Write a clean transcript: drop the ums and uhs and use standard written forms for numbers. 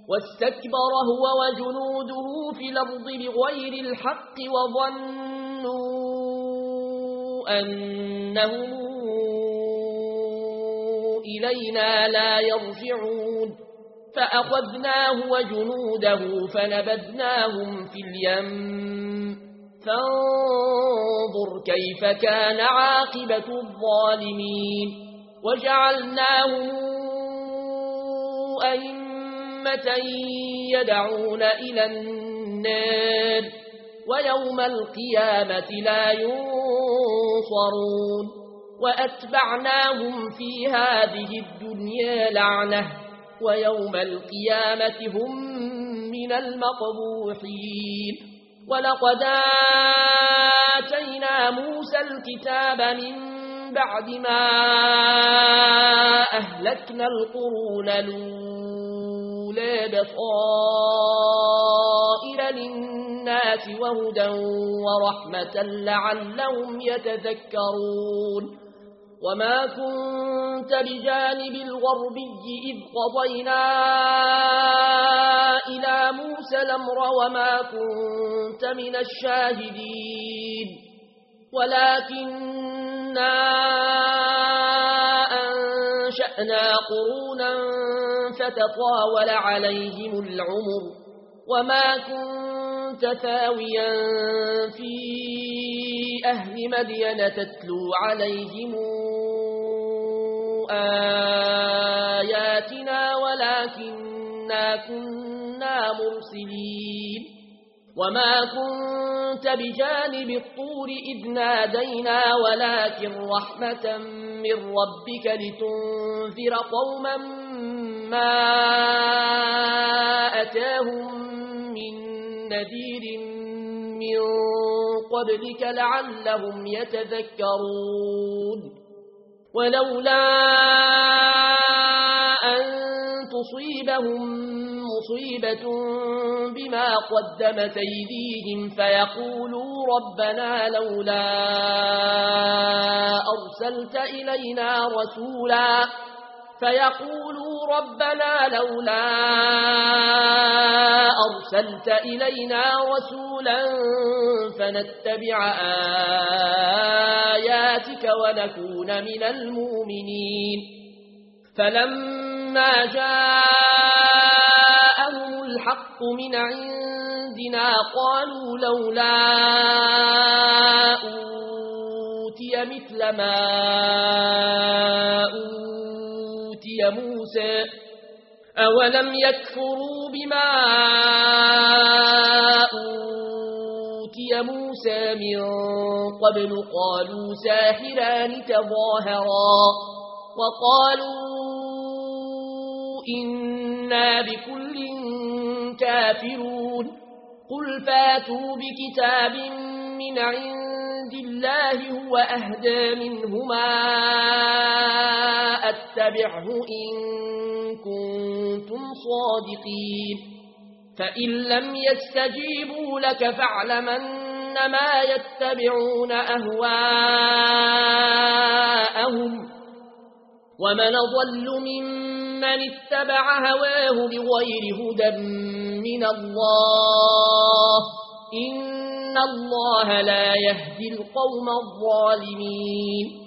واستكبر هو وجنوده في الأرض بغير الحق وظنوا أنهم إلينا لا يرجعون فأخذناه وجنوده فنبذناهم في اليم فانظر كيف كان عاقبة الظالمين وجعلناهم أئمة يدعون إلى النار ويوم القيامة لا ينصرون وأتبعناهم في هذه الدنيا لعنة ويوم القيامة هم من المقبوحين ولقد آتينا موسى الكتاب من بعد ما أهلكنا القرون الأولى بصائر للناس وهدى ورحمة لعلهم يتذكرون وما كنت بجانب الغربي إذ قضينا إلى موسى الأمر وما كنت من الشاهدين ولكننا أنشأنا قرونا فتطاول عليهم العمر وما كنت ثاويا في أهل مدين تتلو عليهم آياتنا ولكننا كنا مرسلين وما كنت بجانب الطور إذ نادينا ولكن رحمة من ربك لتنذر قوما ما أتاهم من نذير من قبلك لعلهم يتذكرون ولولا أن تصيبهم مصيبة بما قدمت أيديهم فيقولوا ربنا لولا أرسلت إلينا رسولا فنتبع آياتك ونكون من المؤمنين فلما جاءهم الحق من عندنا قالوا لولا أوتي مثل ما أوتي موسى أولم يكفروا بما أوتي موسى من قبل قالوا ساحران تظاهرا وقالوا إنا بكل كافرون قل فاتوا بكتاب من عند الله هو أهدى منهما أتبعه إن كنتم صادقين فإن لم يستجيبوا لك فاعلم أنما يتبعون أهواءهم ومن ضل ممن اتبع هواه بغير هدى من الله إن الله لا يهدي القوم الظالمين